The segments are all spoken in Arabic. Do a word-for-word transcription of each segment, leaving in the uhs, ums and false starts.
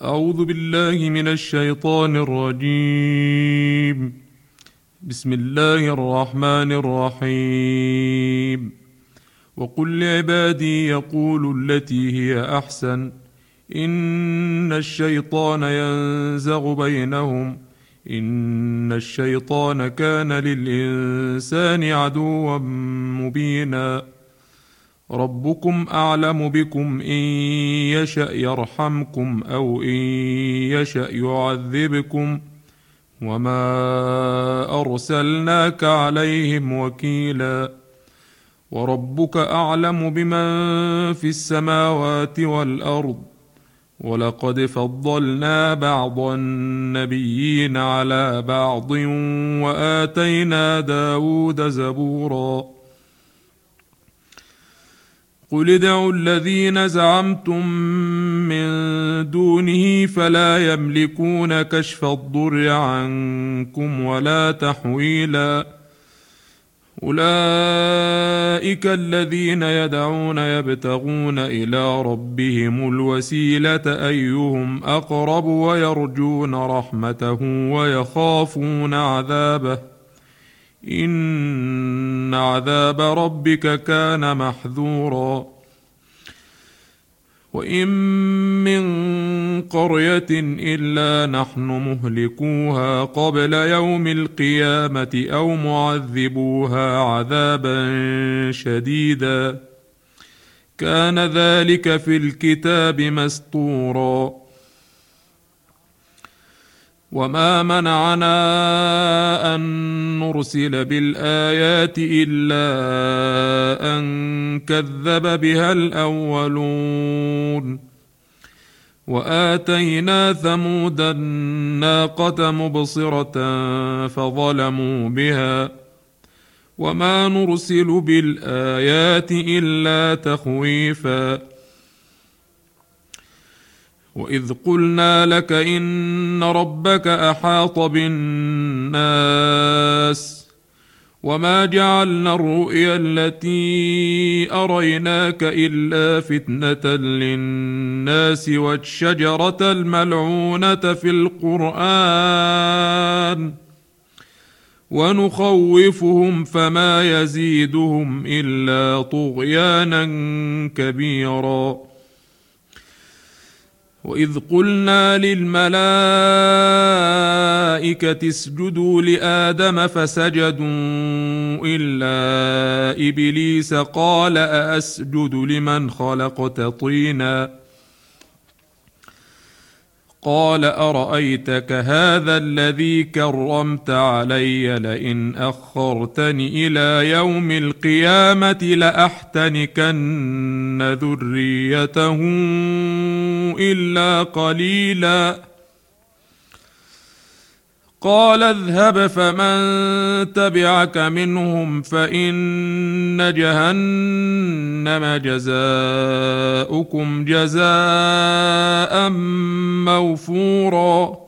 أعوذ بالله من الشيطان الرجيم. بسم الله الرحمن الرحيم. وقل لعبادي يقولوا التي هي أحسن إن الشيطان ينزغ بينهم إن الشيطان كان للإنسان عدوا مبينا. ربكم أعلم بكم إن يشأ يرحمكم أو إن يشأ يعذبكم وما أرسلناك عليهم وكيلا. وربك أعلم بمن في السماوات والأرض ولقد فضلنا بعض النبيين على بعض وآتينا داود زبورا. قل ادعوا الذين زعمتم من دونه فلا يملكون كشف الضر عنكم ولا تحويلا. أولئك الذين يدعون يبتغون إلى ربهم الوسيلة أيهم أقرب ويرجون رحمته ويخافون عذابه إن عذاب ربك كان محذورا. وإن من قرية إلا نحن مهلكوها قبل يوم القيامة أو معذبوها عذابا شديدا كان ذلك في الكتاب مسطورا. وما منعنا أن نرسل بالآيات إلا أن كذب بها الأولون. وآتينا ثمود الناقة مبصرة فظلموا بها وما نرسل بالآيات إلا تخويفا. وإذ قلنا لك إن ربك أحاط بالناس وما جعلنا الرؤيا التي أريناك إلا فتنة للناس والشجرة الملعونة في القرآن ونخوفهم فما يزيدهم إلا طغيانا كبيرا. وإذ قلنا للملائكة اسجدوا لآدم فسجدوا إلا إبليس قال أأسجد لمن خلقت طينا قال أرأيتك هذا الذي كرمت علي لئن أخرتني إلى يوم القيامة لأحتنكن ذريته إلا قليلا. قال اذهب فمن تبعك منهم فإن جهنم جزاؤكم جزاء موفورا.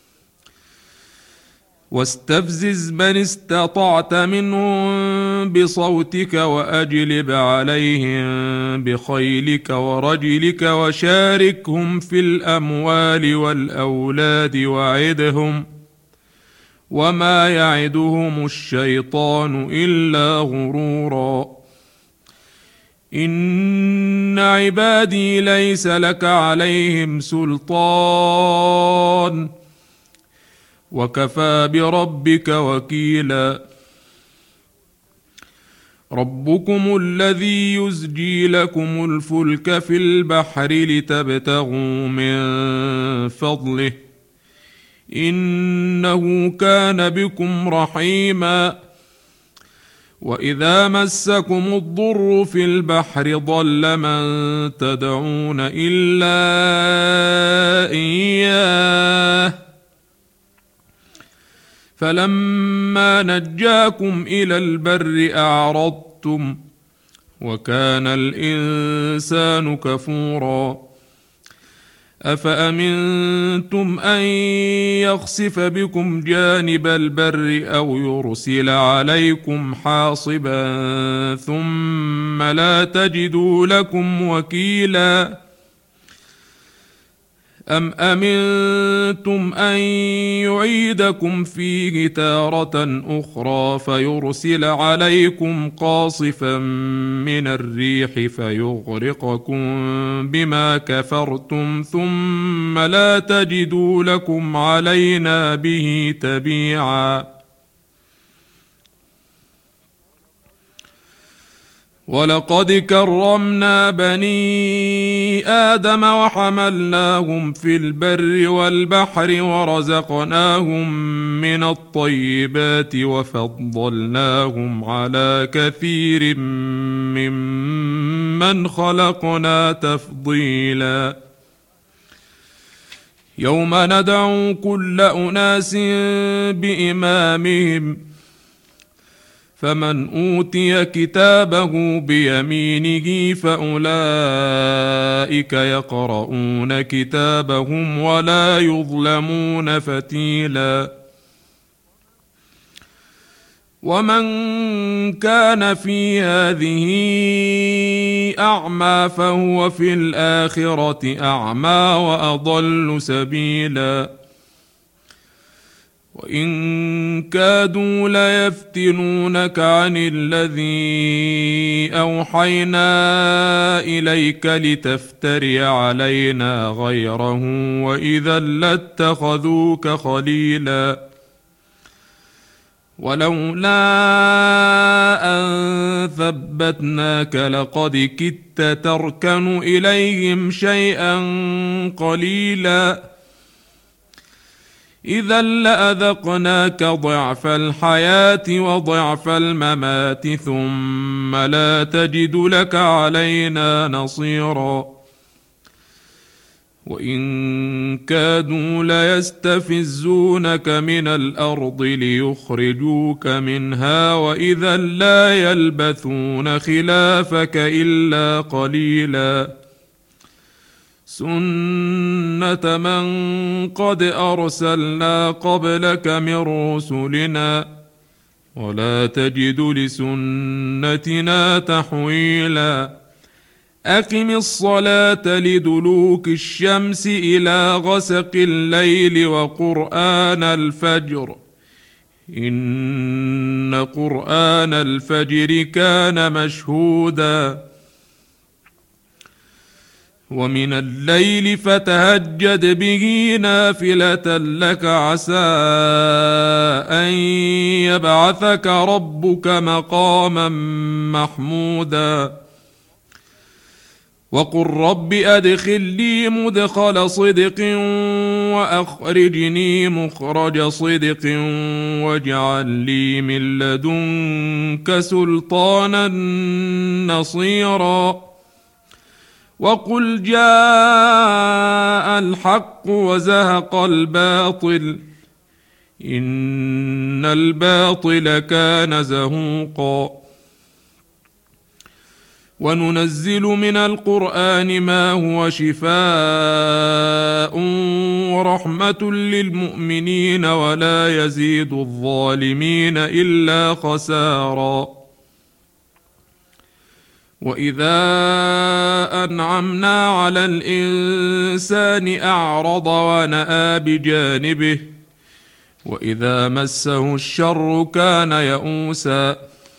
واستفزز من استطعت منهم بصوتك وأجلب عليهم بخيلك ورجلك وشاركهم في الأموال والأولاد وعدهم وما يعدهم الشيطان إلا غرورا. إن عبادي ليس لك عليهم سلطان وكفى بربك وكيلا. ربكم الذي يزجي لكم الفلك في البحر لتبتغوا من فضله إنه كان بكم رحيما. وإذا مسكم الضر في البحر ضل من تدعون إلا إياه فلما نجاكم إلى البر أعرضتم وكان الإنسان كفورا. أفأمنتم أن يخسف بكم جانب البر أو يرسل عليكم حاصبا ثم لا تجدوا لكم وكيلا أم أمنتم أن يعيدكم فيه تارة أخرى فيرسل عليكم قاصفا من الريح فيغرقكم بما كفرتم ثم لا تجدوا لكم علينا به تبيعا ولقد كرمنا بني آدم وحملناهم في البر والبحر ورزقناهم من الطيبات وفضلناهم على كثير ممن خلقنا تفضيلا يوم ندعو كل أناس بإمامهم فمن أوتي كتابه بيمينه فأولئك يقرؤون كتابهم ولا يظلمون فتيلا ومن كان في هذه أعمى فهو في الآخرة أعمى وأضل سبيلا وإن كادوا ليفتنونك عن الذي أوحينا إليك لتفتري علينا غيره وإذا لاتخذوك خليلا ولولا أن ثبتناك لقد كدت تركن إليهم شيئا قليلا إذا لأذقناك ضعف الحياة وضعف الممات ثم لا تجد لك علينا نصيرا وإن كادوا ليستفزونك من الأرض ليخرجوك منها وإذا لا يلبثون خلافك إلا قليلا سنة من قد أرسلنا قبلك من رسلنا ولا تجد لسنتنا تحويلا أقم الصلاة لدلوك الشمس إلى غسق الليل وقرآن الفجر إن قرآن الفجر كان مشهودا ومن الليل فتهجد به نافلة لك عسى أن يبعثك ربك مقاما محمودا وقل رب أدخلني مدخل صدق وأخرجني مخرج صدق واجعل لي من لدنك سلطانا نصيرا وقل جاء الحق وزهق الباطل إن الباطل كان زهوقا وننزل من القرآن ما هو شفاء ورحمة للمؤمنين ولا يزيد الظالمين إلا خسارا وإذا أنعمنا على الإنسان أعرض ونأى بجانبه وإذا مسه الشر كان يئوسا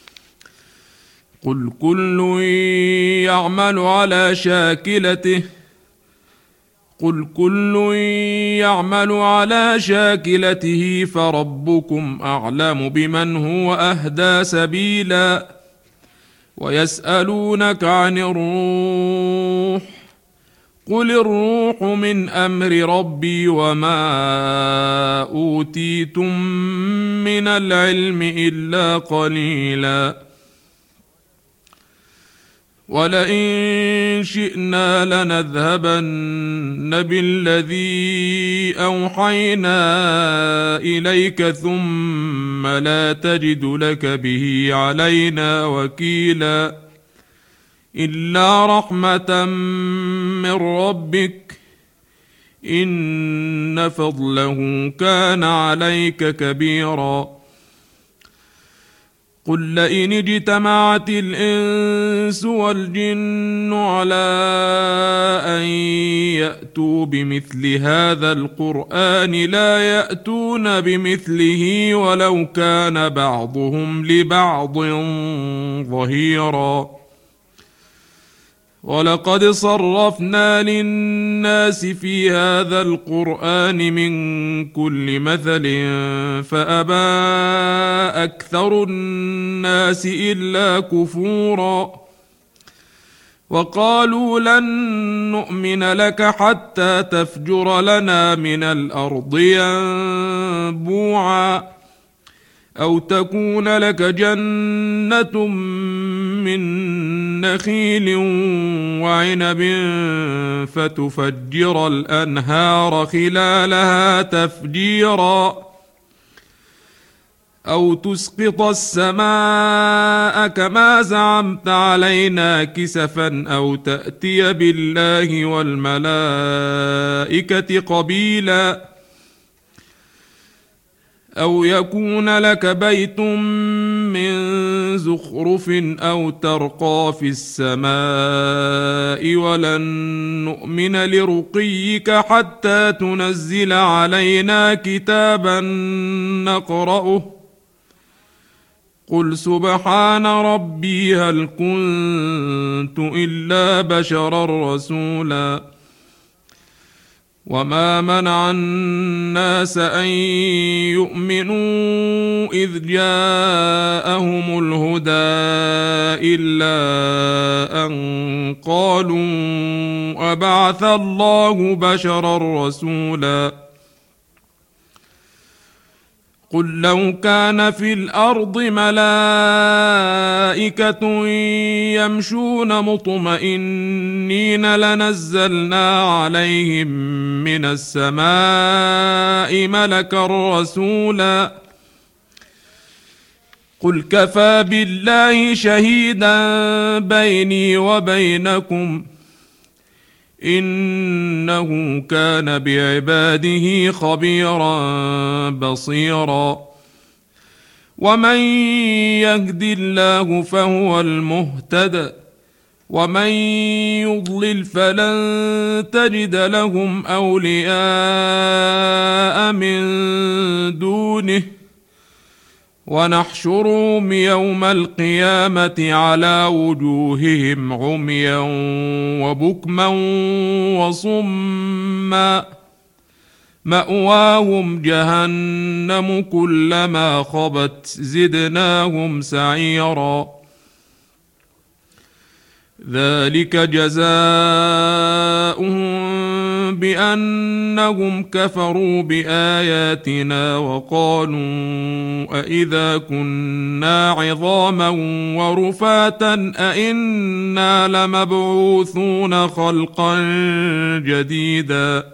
قل كل يعمل على شاكلته قل كل يعمل على شاكلته فربكم أعلم بمن هو أهدى سبيلا ويسألونك عن الروح قل الروح من أمر ربي وما أوتيتم من العلم إلا قليلا ولئن شئنا لنذهبن بالذي أوحينا إليك ثم لا تجد لك به علينا وكيلا إلا رحمة من ربك إن فضله كان عليك كبيرا قل لئن اجتمعت الإنس والجن على أن يأتوا بمثل هذا القرآن لا يأتون بمثله ولو كان بعضهم لبعض ظهيرا. ولقد صرفنا للناس في هذا القرآن من كل مثل فأبى أكثر الناس إلا كفورا. وقالوا لن نؤمن لك حتى تفجر لنا من الأرض ينبوعا أو تكون لك جنة من نخيل وعنب فتفجر الأنهار خلالها تفجيرا أو تسقط السماء كما زعمت علينا كسفا أو تأتي بالله والملائكة قبيلا أو يكون لك بيت من زخرف أو ترقى في السماء ولن نؤمن لرقيك حتى تنزل علينا كتابا نقرأه قل سبحان ربي هل كنت إلا بشرا رسولا. وما منع الناس أن يؤمنوا إذ جاءهم الهدى إلا أن قالوا أبعث الله بشرا رسولا. قل لو كان في الأرض ملائكة يمشون مطمئنين لنزلنا عليهم من السماء ملكا رسولا. قل كفى بالله شهيدا بيني وبينكم إنه كان بعباده خبيرا بصيرا. ومن يهد الله فهو المهتد ومن يضلل فلن تجد لهم أولياء من دونه ونحشرهم يوم القيامة على وجوههم عميا وبكما وصما مأواهم جهنم كلما خبت زدناهم سعيرا. ذلك جزاؤهم بأنهم كفروا بآياتنا وقالوا أإذا كنا عظاما ورفاتا أإنا لمبعوثون خلقا جديدا.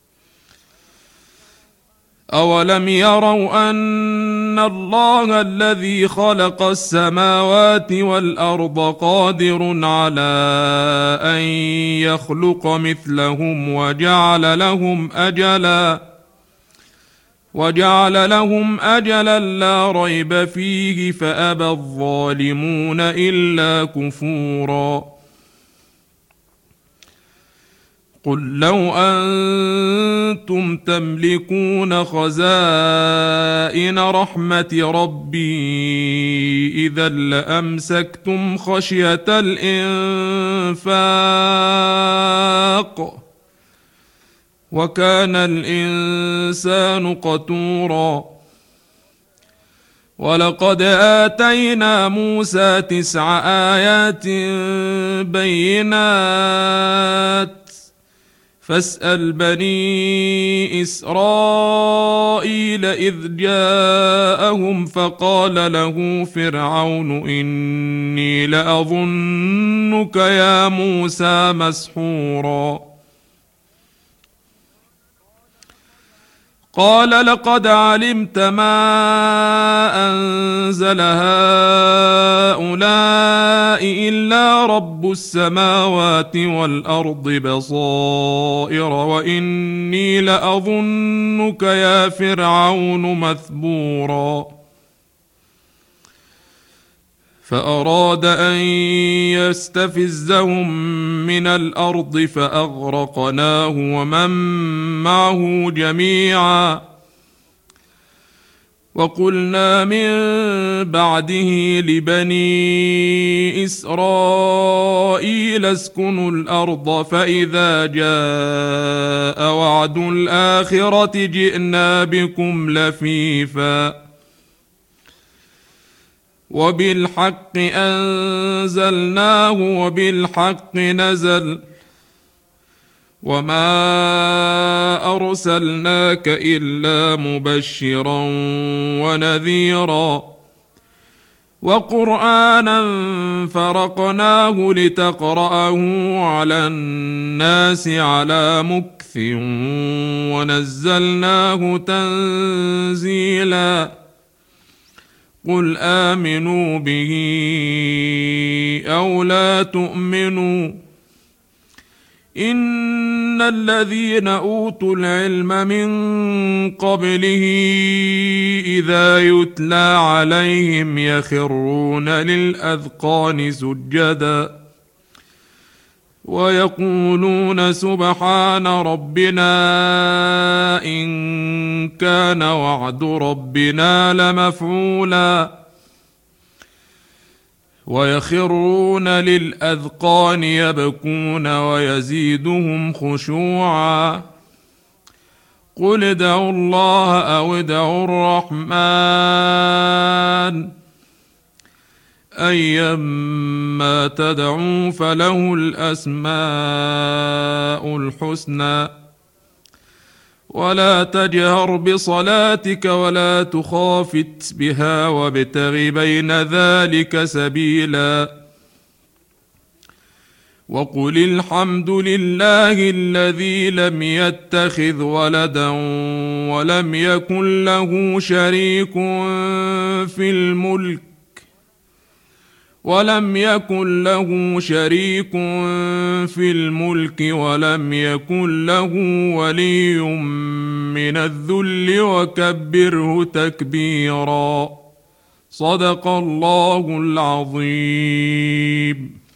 أولم يروا أن الله الذي خلق السماوات والأرض قادر على أن يخلق مثلهم وجعل لهم أجلا وجعل لهم أجلا لا ريب فيه فأبى الظالمون إلا كفورا. قل لو أنتم تملكون خزائن رحمة ربي إذا لأمسكتم خشية الإنفاق وكان الإنسان قتورا. ولقد آتينا موسى تسع آيات بينات فاسأل بني إسرائيل إذ جاءهم فقال له فرعون إني لأظنك يا موسى مسحورا. قال لقد علمت ما أنزل هؤلاء إلا رب السماوات والأرض بصائر وإني لأظنك يا فرعون مثبورا. فأراد أن يستفزهم من الأرض فأغرقناه ومن معه جميعا. وقلنا من بعده لبني إسرائيل اسكنوا الأرض فإذا جاء وعد الآخرة جئنا بكم لفيفا وبالحق أنزلناه وبالحق نزل وما أرسلناك إلا مبشرا ونذيرا وقرآنا فرقناه لتقرأه على الناس على مكث ونزلناه تنزيلا. قل آمنوا به أو لا تؤمنوا إن الذين أوتوا العلم من قبله إذا يتلى عليهم يخرون للأذقان سجدا ويقولون سبحان ربنا إن كان وعد ربنا لمفعولا ويخرون للأذقان يبكون ويزيدهم خشوعا. قل ادعوا الله أو ادعوا الرحمن أيما تدعوا فله الأسماء الحسنى ولا تجهر بصلاتك ولا تخافت بها وابتغ بين ذلك سبيلا. وقل الحمد لله الذي لم يتخذ ولدا ولم يكن له شريك في الملك ولم يكن له شريك في الملك ولم يكن له ولي من الذل وكبره تكبيرا. صدق الله العظيم.